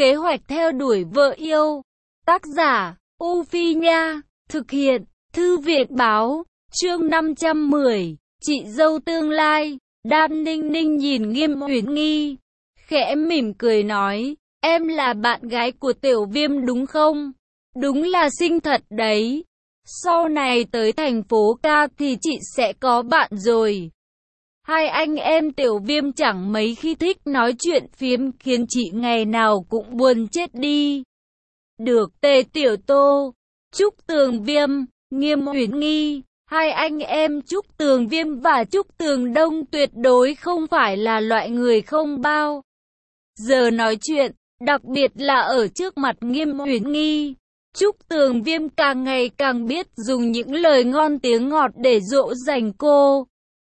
Kế hoạch theo đuổi vợ yêu. Tác giả, U Phi Nha. Thực hiện, Thư viện Báo. Chương 510. Chị dâu tương lai. Đan Ninh Ninh nhìn Nghiêm Uyển Nghi, khẽ mỉm cười nói, em là bạn gái của Tiểu Viêm đúng không? Đúng là xinh thật đấy. Sau này tới thành phố ca thì chị sẽ có bạn rồi. Hai anh em Tiểu Viêm chẳng mấy khi thích nói chuyện phiếm, khiến chị ngày nào cũng buồn chết đi. Được, Tề Tiểu Tô, Trúc Tường Viêm, Nghiêm Uyển Nghi, hai anh em Trúc Tường Viêm và Trúc Tường Đông tuyệt đối không phải là loại người không bao giờ nói chuyện, đặc biệt là ở trước mặt Nghiêm Uyển Nghi. Trúc Tường Viêm càng ngày càng biết dùng những lời ngon tiếng ngọt để dỗ dành cô.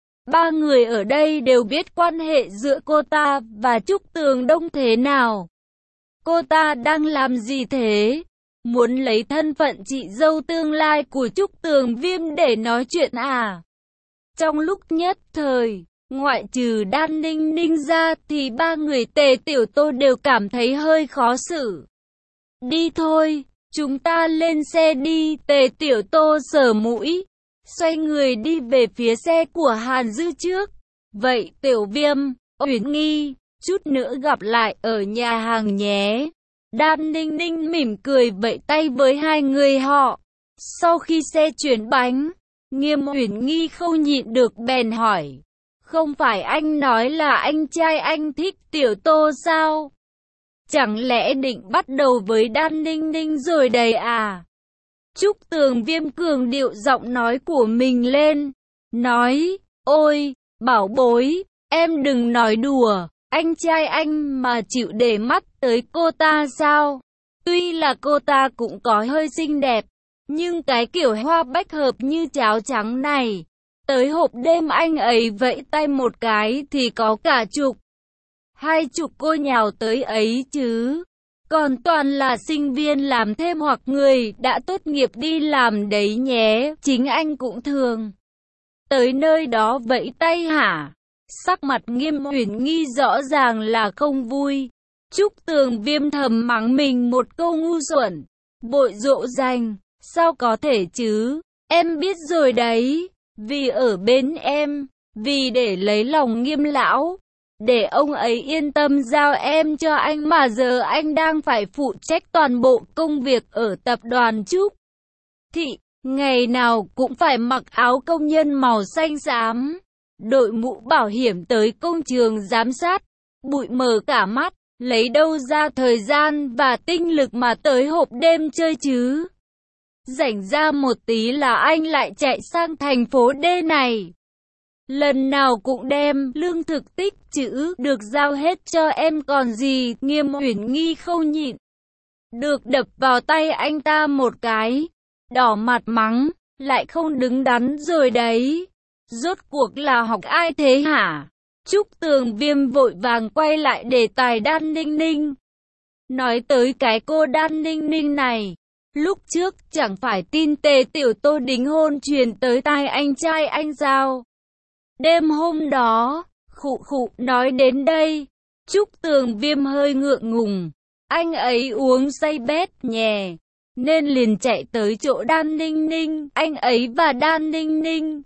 Ba người ở đây đều biết quan hệ giữa cô ta và Trúc Tường Đông thế nào. Cô ta đang làm gì thế? Muốn lấy thân phận chị dâu tương lai của Trúc Tường Viêm để nói chuyện à? Trong lúc nhất thời, ngoại trừ Đan Ninh Ninh ra thì ba người Tề Tiểu Tô đều cảm thấy hơi khó xử. Đi thôi, chúng ta lên xe đi. Tề Tiểu Tô sờ mũi, xoay người đi về phía xe của Hàn Dư trước. Vậy Tiểu Viêm, Uyển Nghi, chút nữa gặp lại ở nhà hàng nhé. Đan Ninh Ninh mỉm cười vẫy tay với hai người họ. Sau khi xe chuyển bánh, Nghiêm Uyển Nghi không nhịn được bèn hỏi, không phải anh nói là anh trai anh thích Tiểu Tô sao? Chẳng lẽ định bắt đầu với Đan Ninh Ninh rồi đấy à? Trúc Tường Viêm cường điệu giọng nói của mình lên, nói, ôi, bảo bối, em đừng nói đùa, anh trai anh mà chịu để mắt tới cô ta sao? Tuy là cô ta cũng có hơi xinh đẹp, nhưng cái kiểu hoa bách hợp như cháo trắng này, tới hộp đêm anh ấy vẫy tay một cái thì có cả chục, 20 cô nhào tới ấy chứ. Còn toàn là sinh viên làm thêm hoặc người đã tốt nghiệp đi làm đấy nhé. Chính anh cũng thường tới nơi đó vẫy tay hả? Sắc mặt Nghiêm Uyển Nghi rõ ràng là không vui. Trúc Tường Viêm thầm mắng mình một câu ngu xuẩn, bội dỗ dành. Sao có thể chứ? Em biết rồi đấy. Vì ở bên em, vì để lấy lòng Nghiêm lão, để ông ấy yên tâm giao em cho anh mà giờ anh đang phải phụ trách toàn bộ công việc ở tập đoàn Trúc Thị, ngày nào cũng phải mặc áo công nhân màu xanh xám, đội mũ bảo hiểm tới công trường giám sát, bụi mờ cả mắt, lấy đâu ra thời gian và tinh lực mà tới hộp đêm chơi chứ? Rảnh ra một tí là anh lại chạy sang thành phố D này. Lần nào cũng đem lương thực tích trữ được giao hết cho em còn gì. Nghiêm Uyển Nghi không nhịn được đập vào tay anh ta một cái, đỏ mặt mắng, lại không đứng đắn rồi đấy. Rốt cuộc là học ai thế hả? Trúc Tường Viêm vội vàng quay lại đề tài Đan Ninh Ninh. Nói tới cái cô Đan Ninh Ninh này, lúc trước chẳng phải tin Tề Tiểu Tô đính hôn truyền tới tai anh trai anh sao? Đêm hôm đó, nói đến đây, Trúc Tường Viêm hơi ngượng ngùng. Anh ấy uống say bét nhè, nên liền chạy tới chỗ Đan Ninh Ninh. Anh ấy và Đan Ninh Ninh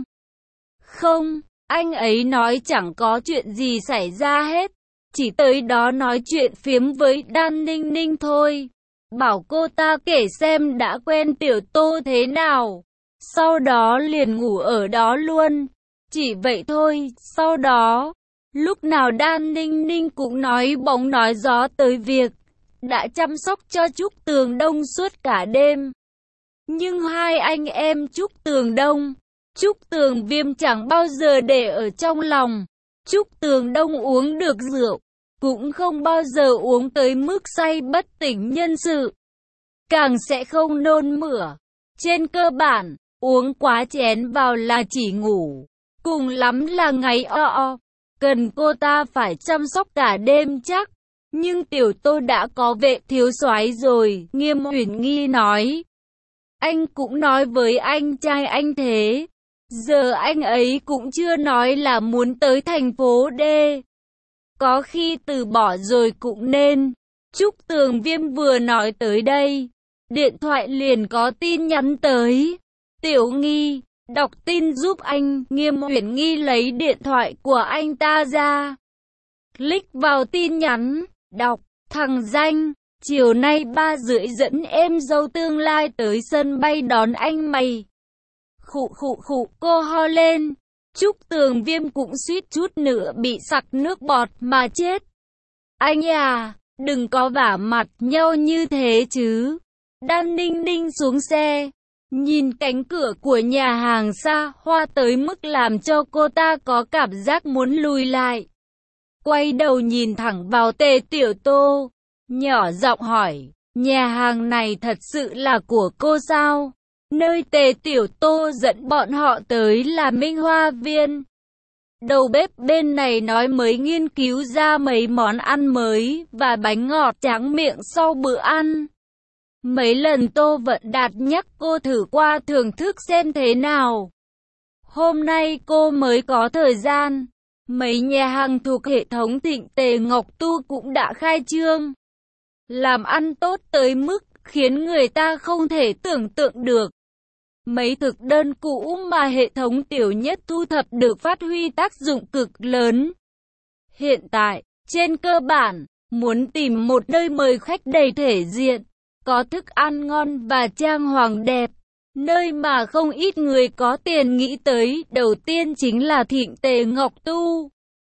Không, anh ấy nói chẳng có chuyện gì xảy ra hết. Chỉ tới đó nói chuyện phiếm với Đan Ninh Ninh thôi. Bảo cô ta kể xem đã quen Tiểu Tô thế nào. Sau đó liền ngủ ở đó luôn. Chỉ vậy thôi, sau đó, lúc nào Đan Ninh Ninh cũng nói bóng nói gió tới việc đã chăm sóc cho Trúc Tường Đông suốt cả đêm. Nhưng hai anh em Trúc Tường Đông, Trúc Tường Viêm chẳng bao giờ để ở trong lòng. Trúc Tường Đông uống được rượu, cũng không bao giờ uống tới mức say bất tỉnh nhân sự. Càng sẽ không nôn mửa. Trên cơ bản, uống quá chén vào là chỉ ngủ. Cùng lắm là ngáy o. Cần cô ta phải chăm sóc cả đêm chắc. Nhưng Tiểu Tô đã có vệ thiếu soái rồi. Nghiêm Uyển Nghi nói. Anh cũng nói với anh trai anh thế. Giờ anh ấy cũng chưa nói là muốn tới thành phố D. Có khi từ bỏ rồi cũng nên. Trúc Tường Viêm vừa nói tới đây, điện thoại liền có tin nhắn tới. Tiểu Nghi, đọc tin giúp anh. Nghiêm Uyển Nghi lấy điện thoại của anh ta ra, click vào tin nhắn, đọc, thằng danh, chiều nay 3:30 dẫn em dâu tương lai tới sân bay đón anh mày. Khụ khụ khụ, cô ho lên. Trúc Tường Viêm cũng suýt chút nữa bị sặc nước bọt mà chết. Anh à, đừng có vả mặt nhau như thế chứ. Đan Ninh Ninh xuống xe, nhìn cánh cửa của nhà hàng xa hoa tới mức làm cho cô ta có cảm giác muốn lùi lại. Quay đầu nhìn thẳng vào Tề Tiểu Tô, nhỏ giọng hỏi, nhà hàng này thật sự là của cô sao? Nơi Tề Tiểu Tô dẫn bọn họ tới là Minh Hoa Viên. Đầu bếp bên này nói mới nghiên cứu ra mấy món ăn mới và bánh ngọt tráng miệng sau bữa ăn. Mấy lần Tô Vận Đạt nhắc cô thử qua thưởng thức xem thế nào. Hôm nay cô mới có thời gian. Mấy nhà hàng thuộc hệ thống Thịnh Tề Ngọc Tu cũng đã khai trương. Làm ăn tốt tới mức khiến người ta không thể tưởng tượng được. Mấy thực đơn cũ mà hệ thống Tiểu Nhất thu thập được phát huy tác dụng cực lớn. Hiện tại, trên cơ bản, muốn tìm một nơi mời khách đầy thể diện, có thức ăn ngon và trang hoàng đẹp, nơi mà không ít người có tiền nghĩ tới, đầu tiên chính là Thịnh Tề Ngọc Tu.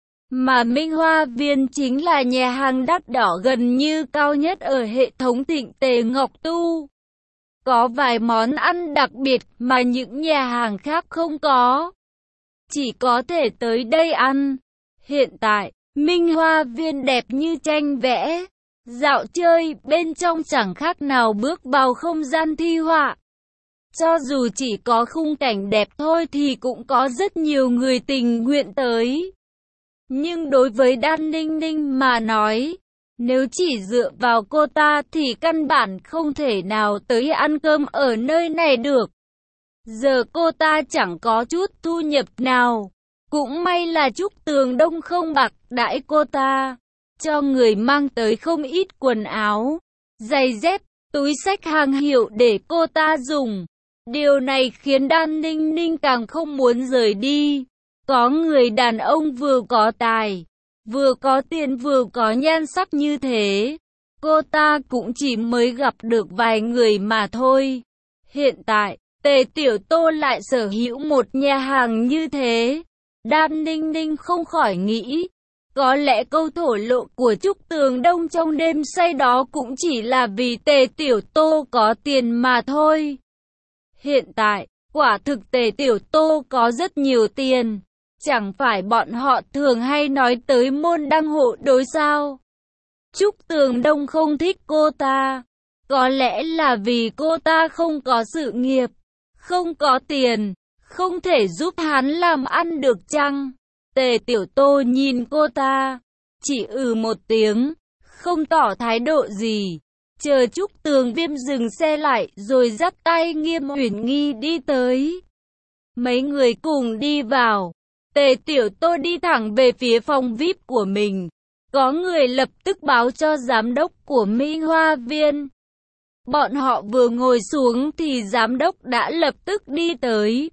Mà Minh Hoa Viên chính là nhà hàng đắt đỏ gần như cao nhất ở hệ thống Thịnh Tề Ngọc Tu. Có vài món ăn đặc biệt mà những nhà hàng khác không có. Chỉ có thể tới đây ăn. Hiện tại, Minh Hoa Viên đẹp như tranh vẽ. Dạo chơi bên trong chẳng khác nào bước vào không gian thi họa. Cho dù chỉ có khung cảnh đẹp thôi thì cũng có rất nhiều người tình nguyện tới. Nhưng đối với Đan Ninh Ninh mà nói, nếu chỉ dựa vào cô ta thì căn bản không thể nào tới ăn cơm ở nơi này được. Giờ cô ta chẳng có chút thu nhập nào. Cũng may là Trúc Tường Đông không bạc đãi cô ta, cho người mang tới không ít quần áo, giày dép, túi xách hàng hiệu để cô ta dùng. Điều này khiến Đan Ninh Ninh càng không muốn rời đi. Có người đàn ông vừa có tài, vừa có tiền vừa có nhan sắc như thế, cô ta cũng chỉ mới gặp được vài người mà thôi. Hiện tại, Tề Tiểu Tô lại sở hữu một nhà hàng như thế. Đan Ninh Ninh không khỏi nghĩ, có lẽ câu thổ lộ của Trúc Tường Đông trong đêm say đó cũng chỉ là vì Tề Tiểu Tô có tiền mà thôi. Hiện tại, quả thực Tề Tiểu Tô có rất nhiều tiền. Chẳng phải bọn họ thường hay nói tới môn đăng hộ đối sao? Trúc Tường Đông không thích cô ta. Có lẽ là vì cô ta không có sự nghiệp, không có tiền, không thể giúp hắn làm ăn được chăng? Tề Tiểu Tô nhìn cô ta, chỉ một tiếng, không tỏ thái độ gì. Chờ Trúc Tường Viêm dừng xe lại rồi dắt tay Nghiêm Uyển Nghi đi tới. Mấy người cùng đi vào. Tề Tiểu Tô đi thẳng về phía phòng VIP của mình. Có người lập tức báo cho giám đốc của Minh Hoa Viên. Bọn họ vừa ngồi xuống thì giám đốc đã lập tức đi tới.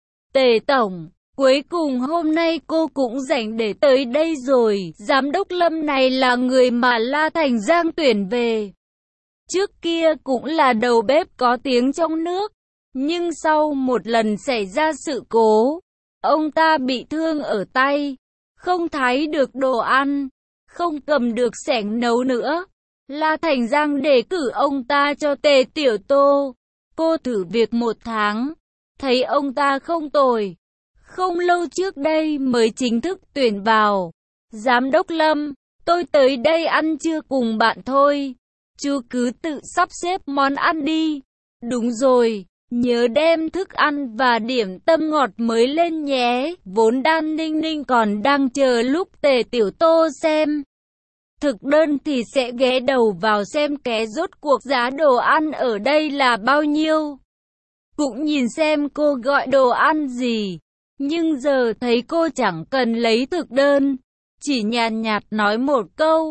Tề Tổng, cuối cùng hôm nay cô cũng rảnh để tới đây rồi. Giám đốc Lâm này là người mà La Thành Giang tuyển về. Trước kia cũng là đầu bếp có tiếng trong nước. Nhưng sau một lần xảy ra sự cố, ông ta bị thương ở tay, không thái được đồ ăn, không cầm được xẻng nấu nữa. La Thành Giang đề cử ông ta cho Tề Tiểu Tô. Cô thử việc 1 tháng, thấy ông ta không tồi. Không lâu trước đây mới chính thức tuyển vào. Giám đốc Lâm, tôi tới đây ăn trưa cùng bạn thôi. Chú cứ tự sắp xếp món ăn đi. Đúng rồi, nhớ đem thức ăn và điểm tâm ngọt mới lên nhé. Vốn Đan Ninh Ninh còn đang chờ lúc Tề Tiểu Tô xem thực đơn thì sẽ ghé đầu vào xem ké rốt cuộc giá đồ ăn ở đây là bao nhiêu. Cũng nhìn xem cô gọi đồ ăn gì. Nhưng giờ thấy cô chẳng cần lấy thực đơn, chỉ nhàn nhạt nói một câu,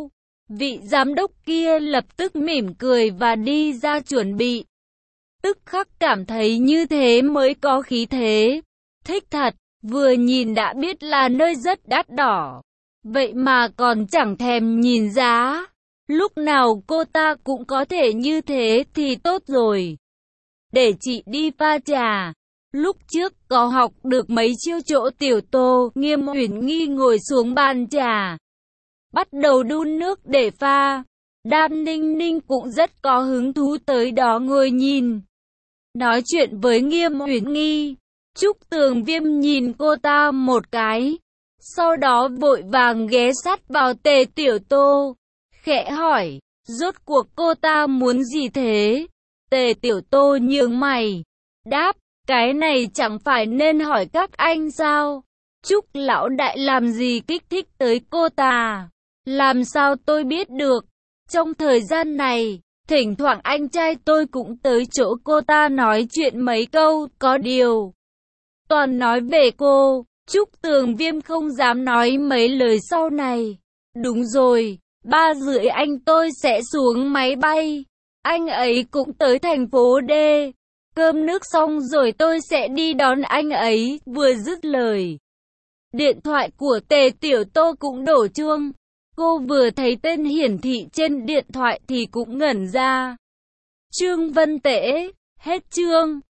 Vị giám đốc kia lập tức mỉm cười và đi ra chuẩn bị. Tức khắc cảm thấy như thế mới có khí thế. Thích thật, vừa nhìn đã biết là nơi rất đắt đỏ. Vậy mà còn chẳng thèm nhìn giá. Lúc nào cô ta cũng có thể như thế thì tốt rồi. Để chị đi pha trà. Lúc trước có học được mấy chiêu chỗ Tiểu Tô. Nghiêm Uyển Nghi ngồi xuống bàn trà, bắt đầu đun nước để pha. Đan Ninh Ninh cũng rất có hứng thú tới đó ngồi nhìn, nói chuyện với Nghiêm Uyển Nghi. Trúc Tường Viêm nhìn cô ta một cái, sau đó vội vàng ghé sát vào Tề Tiểu Tô, khẽ hỏi, rốt cuộc cô ta muốn gì thế? Tề Tiểu Tô nhướng mày, đáp, cái này chẳng phải nên hỏi các anh sao? Trúc lão đại làm gì kích thích tới cô ta? Làm sao tôi biết được? Trong thời gian này, thỉnh thoảng anh trai tôi cũng tới chỗ cô ta nói chuyện mấy câu, có điều toàn nói về cô. Trúc Tường Viêm không dám nói mấy lời sau này. Đúng rồi, 3:30 anh tôi sẽ xuống máy bay. Anh ấy cũng tới thành phố D. Cơm nước xong rồi tôi sẽ đi đón anh ấy. Vừa dứt lời, điện thoại của Tề Tiểu Tô cũng đổ chuông. Cô vừa thấy tên hiển thị trên điện thoại thì cũng ngẩn ra. Trương Vân Tễ, hết chương.